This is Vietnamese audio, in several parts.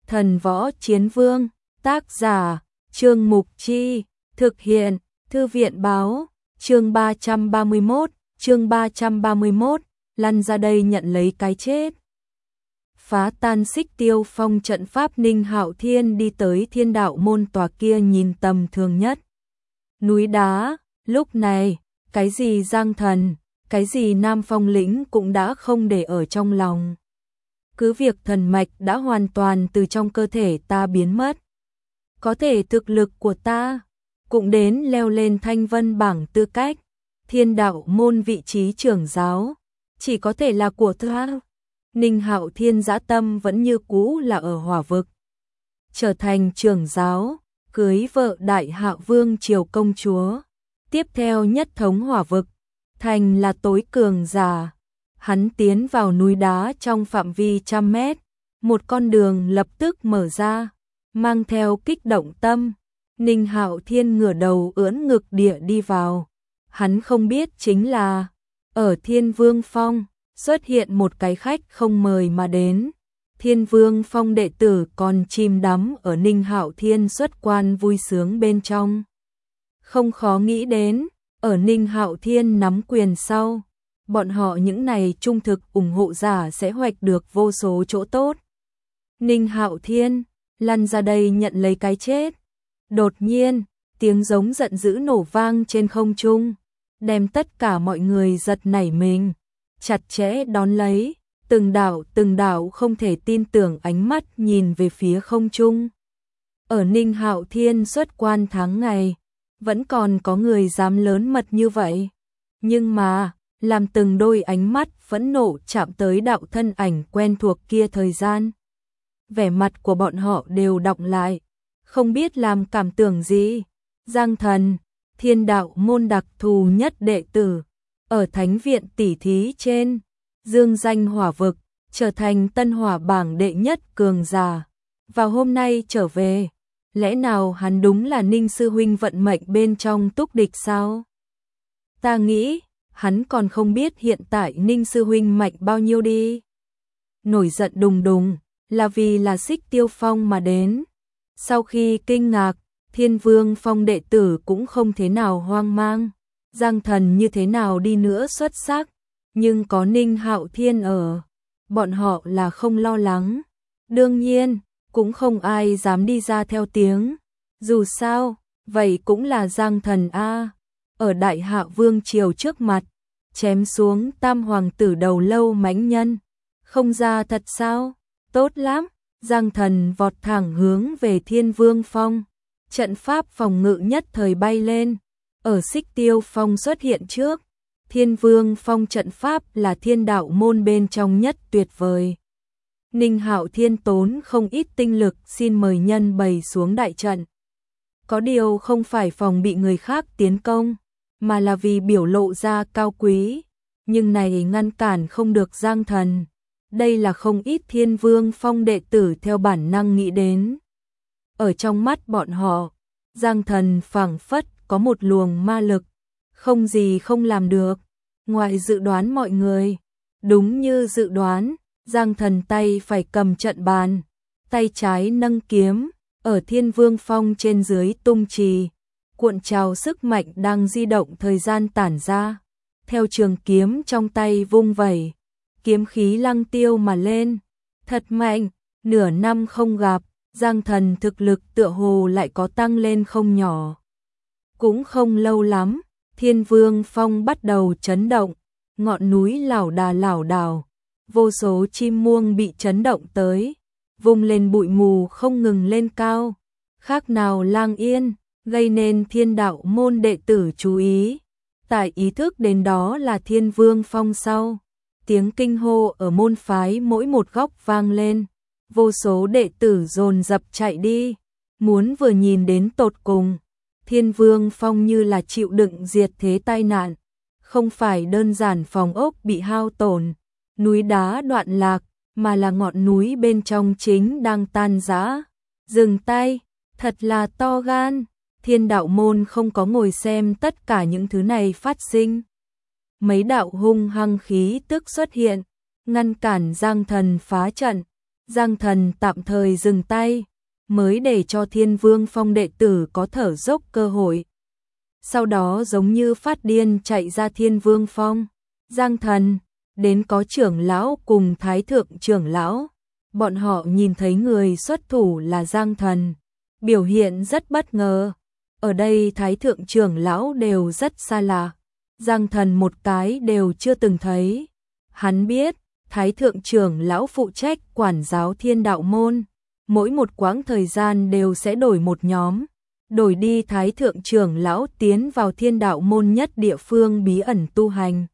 Thần Võ Chiến Vương, tác giả, Trương Mục Chi, thực hiện, Thư viện báo, chương 331, lăn ra đây nhận lấy cái chết. Phá tan Xích Tiêu Phong trận pháp, Ninh Hạo Thiên đi tới Thiên Đạo môn tòa kia nhìn tầm thường nhất. Núi đá, lúc này, cái gì Giang Thần, cái gì Nam Phong lĩnh cũng đã không để ở trong lòng. Cứ việc thần mạch đã hoàn toàn từ trong cơ thể ta biến mất. Có thể thực lực của ta cũng đến leo lên Thanh Vân bảng tư cách, Thiên Đạo môn vị trí trưởng giáo, chỉ có thể là của ta. Ninh Hạo Thiên dã tâm vẫn như cũ là ở Hỏa vực. Trở thành trưởng giáo, cưới vợ Đại Hạ Vương Triều công chúa. Tiếp theo nhất thống Hỏa vực, thành là tối cường giả. Hắn tiến vào núi đá trong phạm vi 100 mét. Một con đường lập tức mở ra, mang theo kích động tâm. Ninh Hạo Thiên ngửa đầu ưỡn ngực địa đi vào. Hắn không biết chính là, ở Thiên Vương Phong, xuất hiện một cái khách không mời mà đến. Thiên Vương Phong đệ tử còn chìm đắm ở Ninh Hạo Thiên xuất quan vui sướng bên trong. Không khó nghĩ đến, ở Ninh Hạo Thiên nắm quyền sau, bọn họ những này trung thực ủng hộ giả sẽ hoạch được vô số chỗ tốt. Ninh Hạo Thiên, lăn ra đây nhận lấy cái chết. Đột nhiên, tiếng giống giận dữ nổ vang trên không trung, đem tất cả mọi người giật nảy mình, chặt chẽ đón lấy, từng đạo không thể tin tưởng ánh mắt nhìn về phía không trung. Ở Ninh Hạo Thiên xuất quan tháng ngày, vẫn còn có người dám lớn mật như vậy. Nhưng mà, làm từng đôi ánh mắt phẫn nộ chạm tới đạo thân ảnh quen thuộc kia thời gian, vẻ mặt của bọn họ đều đọng lại, không biết làm cảm tưởng gì. Giang Thần, Thiên Đạo môn đặc thù nhất đệ tử, ở Thánh viện tỷ thí trên, dương danh Hỏa vực, trở thành Tân Hỏa bảng đệ nhất cường giả. Vào hôm nay trở về, lẽ nào hắn đúng là Ninh sư huynh vận mệnh bên trong túc địch sao? Ta nghĩ, hắn còn không biết hiện tại Ninh sư huynh mạnh bao nhiêu đi. Nổi giận đùng đùng, là vì là Xích Tiêu Phong mà đến. Sau khi kinh ngạc, Thiên Vương Phong đệ tử cũng không thế nào hoang mang. Giang Thần như thế nào đi nữa xuất sắc, nhưng có Ninh Hạo Thiên ở, bọn họ là không lo lắng. Đương nhiên, cũng không ai dám đi ra theo tiếng. Dù sao, vậy cũng là Giang Thần a. Ở Đại Hạ Vương Triều trước mặt, chém xuống tam hoàng tử đầu lâu mãnh nhân. Không ra thật sao? Tốt lắm. Giang Thần vọt thẳng hướng về Thiên Vương Phong. Trận pháp phòng ngự nhất thời bay lên. Ở Xích Tiêu Phong xuất hiện trước. Thiên Vương Phong trận pháp là Thiên Đạo môn bên trong nhất tuyệt vời. Ninh Hạo Thiên tốn không ít tinh lực xin mời nhân bày xuống đại trận. Có điều không phải phòng bị người khác tiến công, mà là vì biểu lộ ra cao quý. Nhưng này ngăn cản không được Giang Thần. Đây là không ít Thiên Vương Phong đệ tử theo bản năng nghĩ đến. Ở trong mắt bọn họ, Giang Thần phảng phất có một luồng ma lực, không gì không làm được. Ngoài dự đoán mọi người, đúng như dự đoán, Giang Thần tay phải cầm trận bàn, tay trái nâng kiếm, ở Thiên Vương Phong trên dưới tung trì, cuộn trào sức mạnh đang di động thời gian tản ra. Theo trường kiếm trong tay vung vẩy, kiếm khí lăng tiêu mà lên, thật mạnh. Nửa năm không gặp, Giang Thần thực lực tựa hồ lại có tăng lên không nhỏ. Cũng không lâu lắm, Thiên Vương Phong bắt đầu chấn động, ngọn núi lảo đảo, vô số chim muông bị chấn động tới, vung lên bụi mù không ngừng lên cao, khác nào lang yên, gây nên Thiên Đạo môn đệ tử chú ý. Tại ý thức đến đó là Thiên Vương Phong sau, tiếng kinh hô ở môn phái mỗi một góc vang lên, vô số đệ tử dồn dập chạy đi, muốn vừa nhìn đến tột cùng. Thiên Vương Phong như là chịu đựng diệt thế tai nạn, không phải đơn giản phòng ốc bị hao tổn, núi đá đoạn lạc, mà là ngọn núi bên trong chính đang tan rã. Dừng tay, thật là to gan. Thiên Đạo môn không có ngồi xem tất cả những thứ này phát sinh. Mấy đạo hung hăng khí tức xuất hiện, ngăn cản Giang Thần phá trận. Giang Thần tạm thời dừng tay, mới để cho Thiên Vương Phong đệ tử có thở dốc cơ hội. Sau đó giống như phát điên chạy ra Thiên Vương Phong. Giang Thần, đến có trưởng lão cùng thái thượng trưởng lão. Bọn họ nhìn thấy người xuất thủ là Giang Thần, biểu hiện rất bất ngờ. Ở đây thái thượng trưởng lão đều rất xa lạ. Giang Thần một cái đều chưa từng thấy. Hắn biết, thái thượng trưởng lão phụ trách quản giáo Thiên Đạo môn, mỗi một quãng thời gian đều sẽ đổi một nhóm, đổi đi thái thượng trưởng lão tiến vào Thiên Đạo môn nhất địa phương bí ẩn tu hành.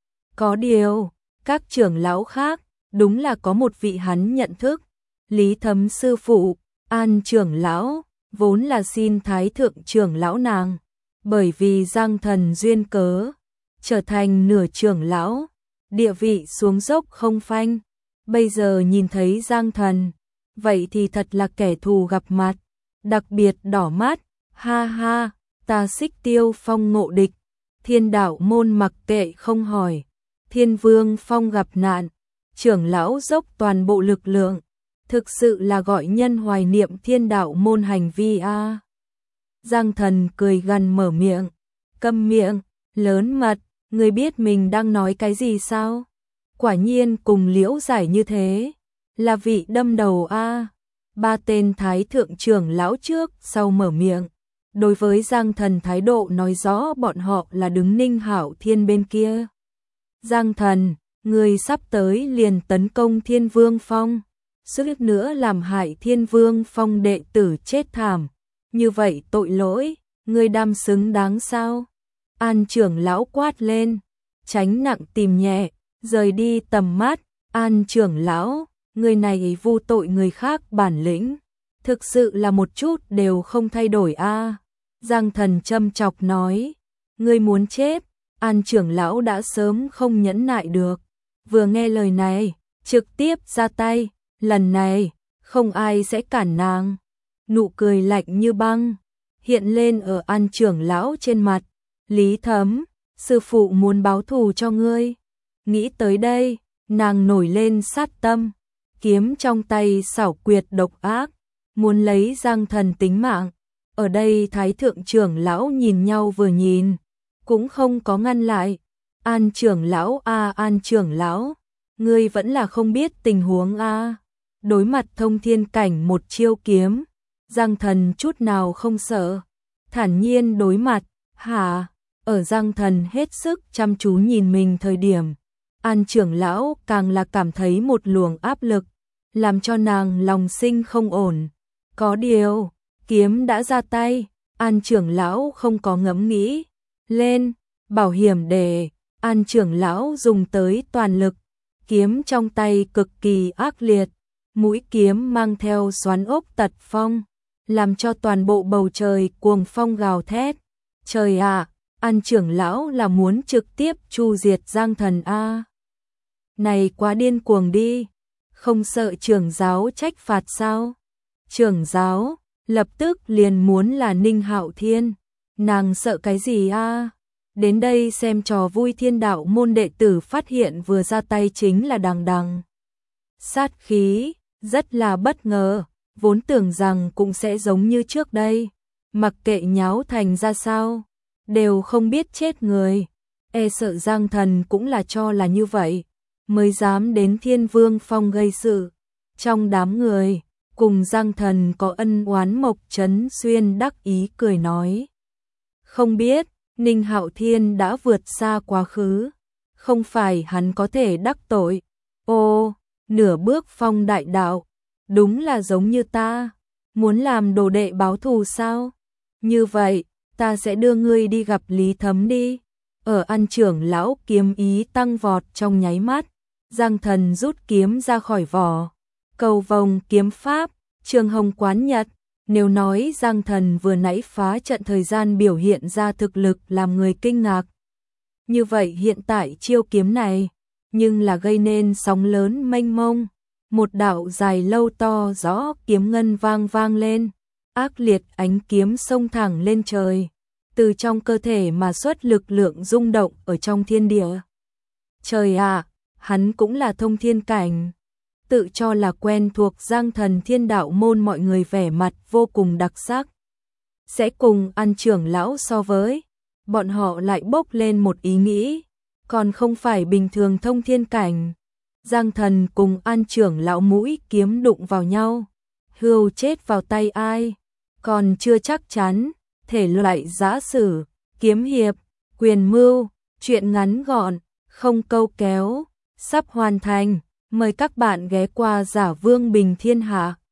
Có điều, các trưởng lão khác, đúng là có một vị hắn nhận thức, Lý Thấm sư phụ, An trưởng lão, vốn là xin thái thượng trưởng lão nàng, bởi vì Giang Thần duyên cớ, trở thành nửa trưởng lão, địa vị xuống dốc không phanh. Bây giờ nhìn thấy Giang Thần, vậy thì thật là kẻ thù gặp mặt, đặc biệt đỏ mắt. Ha ha, ta Xích Tiêu Phong ngộ địch, Thiên Đạo môn mặc kệ không hỏi. Thiên Vương Phong gặp nạn, trưởng lão dốc toàn bộ lực lượng, thực sự là gọi nhân hoài niệm Thiên Đạo môn hành vi a. Giang Thần cười gằn mở miệng, câm miệng, lớn mật, ngươi biết mình đang nói cái gì sao? Quả nhiên cùng Liễu Giải như thế, là vị đâm đầu a. Ba tên thái thượng trưởng lão trước sau mở miệng, đối với Giang Thần thái độ nói rõ bọn họ là đứng Ninh Hạo Thiên bên kia. Giang Thần, người sắp tới liền tấn công Thiên Vương Phong, suýt nữa làm hại Thiên Vương Phong đệ tử chết thảm, như vậy tội lỗi, người đam xứng đáng sao? An trưởng lão quát lên, tránh nặng tìm nhẹ, rời đi tầm mắt. An trưởng lão, người này vu tội người khác bản lĩnh, thực sự là một chút đều không thay đổi a. Giang Thần châm chọc nói, ngươi muốn chết. An trưởng lão đã sớm không nhẫn nại được, vừa nghe lời này, trực tiếp ra tay, lần này, không ai sẽ cản nàng. Nụ cười lạnh như băng, hiện lên ở An trưởng lão trên mặt. Lý Thấm, sư phụ muốn báo thù cho ngươi. Nghĩ tới đây, nàng nổi lên sát tâm, kiếm trong tay xảo quyệt độc ác, muốn lấy Giang Thần tính mạng. Ở đây thái thượng trưởng lão nhìn nhau vừa nhìn, cũng không có ngăn lại. An trưởng lão a, An trưởng lão, ngươi vẫn là không biết tình huống a. Đối mặt thông thiên cảnh một chiêu kiếm, Giang Thần chút nào không sợ, thản nhiên đối mặt. Hả? Ở Giang Thần hết sức chăm chú nhìn mình thời điểm, An trưởng lão càng là cảm thấy một luồng áp lực, làm cho nàng lòng sinh không ổn. Có điều, kiếm đã ra tay, An trưởng lão không có ngẫm nghĩ. Lên, bảo hiểm để, An trưởng lão dùng tới toàn lực, kiếm trong tay cực kỳ ác liệt, mũi kiếm mang theo xoắn ốc tật phong, làm cho toàn bộ bầu trời cuồng phong gào thét. Trời ạ, An trưởng lão là muốn trực tiếp chu diệt Giang Thần a. Này quá điên cuồng đi, không sợ trưởng giáo trách phạt sao? Trưởng giáo lập tức liền muốn là Ninh Hạo Thiên, nàng sợ cái gì a? Đến đây xem trò vui. Thiên Đạo môn đệ tử phát hiện vừa ra tay chính là đằng đằng sát khí, rất là bất ngờ, vốn tưởng rằng cũng sẽ giống như trước đây, mặc kệ nháo thành ra sao, đều không biết chết người. E sợ Giang Thần cũng là cho là như vậy, mới dám đến Thiên Vương Phong gây sự. Trong đám người, cùng Giang Thần có ân oán Mộc Trấn Xuyên đắc ý cười nói, không biết Ninh Hạo Thiên đã vượt xa quá khứ, không phải hắn có thể đắc tội. Ô, nửa bước phong đại đạo, đúng là giống như ta, muốn làm đồ đệ báo thù sao? Như vậy, ta sẽ đưa ngươi đi gặp Lý Thấm đi. Ở An trưởng lão kiếm ý tăng vọt trong nháy mắt, Giang Thần rút kiếm ra khỏi vỏ, cầu vồng kiếm pháp, Trường Hồng quán nhật. Nếu nói Giang Thần vừa nãy phá trận thời gian biểu hiện ra thực lực làm người kinh ngạc, như vậy hiện tại chiêu kiếm này, nhưng là gây nên sóng lớn mênh mông. Một đạo dài lâu to rõ kiếm ngân vang vang lên, ác liệt ánh kiếm xông thẳng lên trời, từ trong cơ thể mà xuất lực lượng rung động ở trong thiên địa. Trời ạ, hắn cũng là thông thiên cảnh. tự cho là quen thuộc Giang Thần Thiên Đạo môn mọi người vẻ mặt vô cùng đặc sắc. Sẽ cùng An trưởng lão so với, bọn họ lại bốc lên một ý nghĩ, còn không phải bình thường thông thiên cảnh. Giang Thần cùng An trưởng lão mũi kiếm đụng vào nhau, hươu chết vào tay ai, còn chưa chắc chắn, thể loại giã sử, kiếm hiệp, quyền mưu, chuyện ngắn gọn, không câu kéo, sắp hoàn thành, mời các bạn ghé qua Giả Vương Bình Thiên Hạ.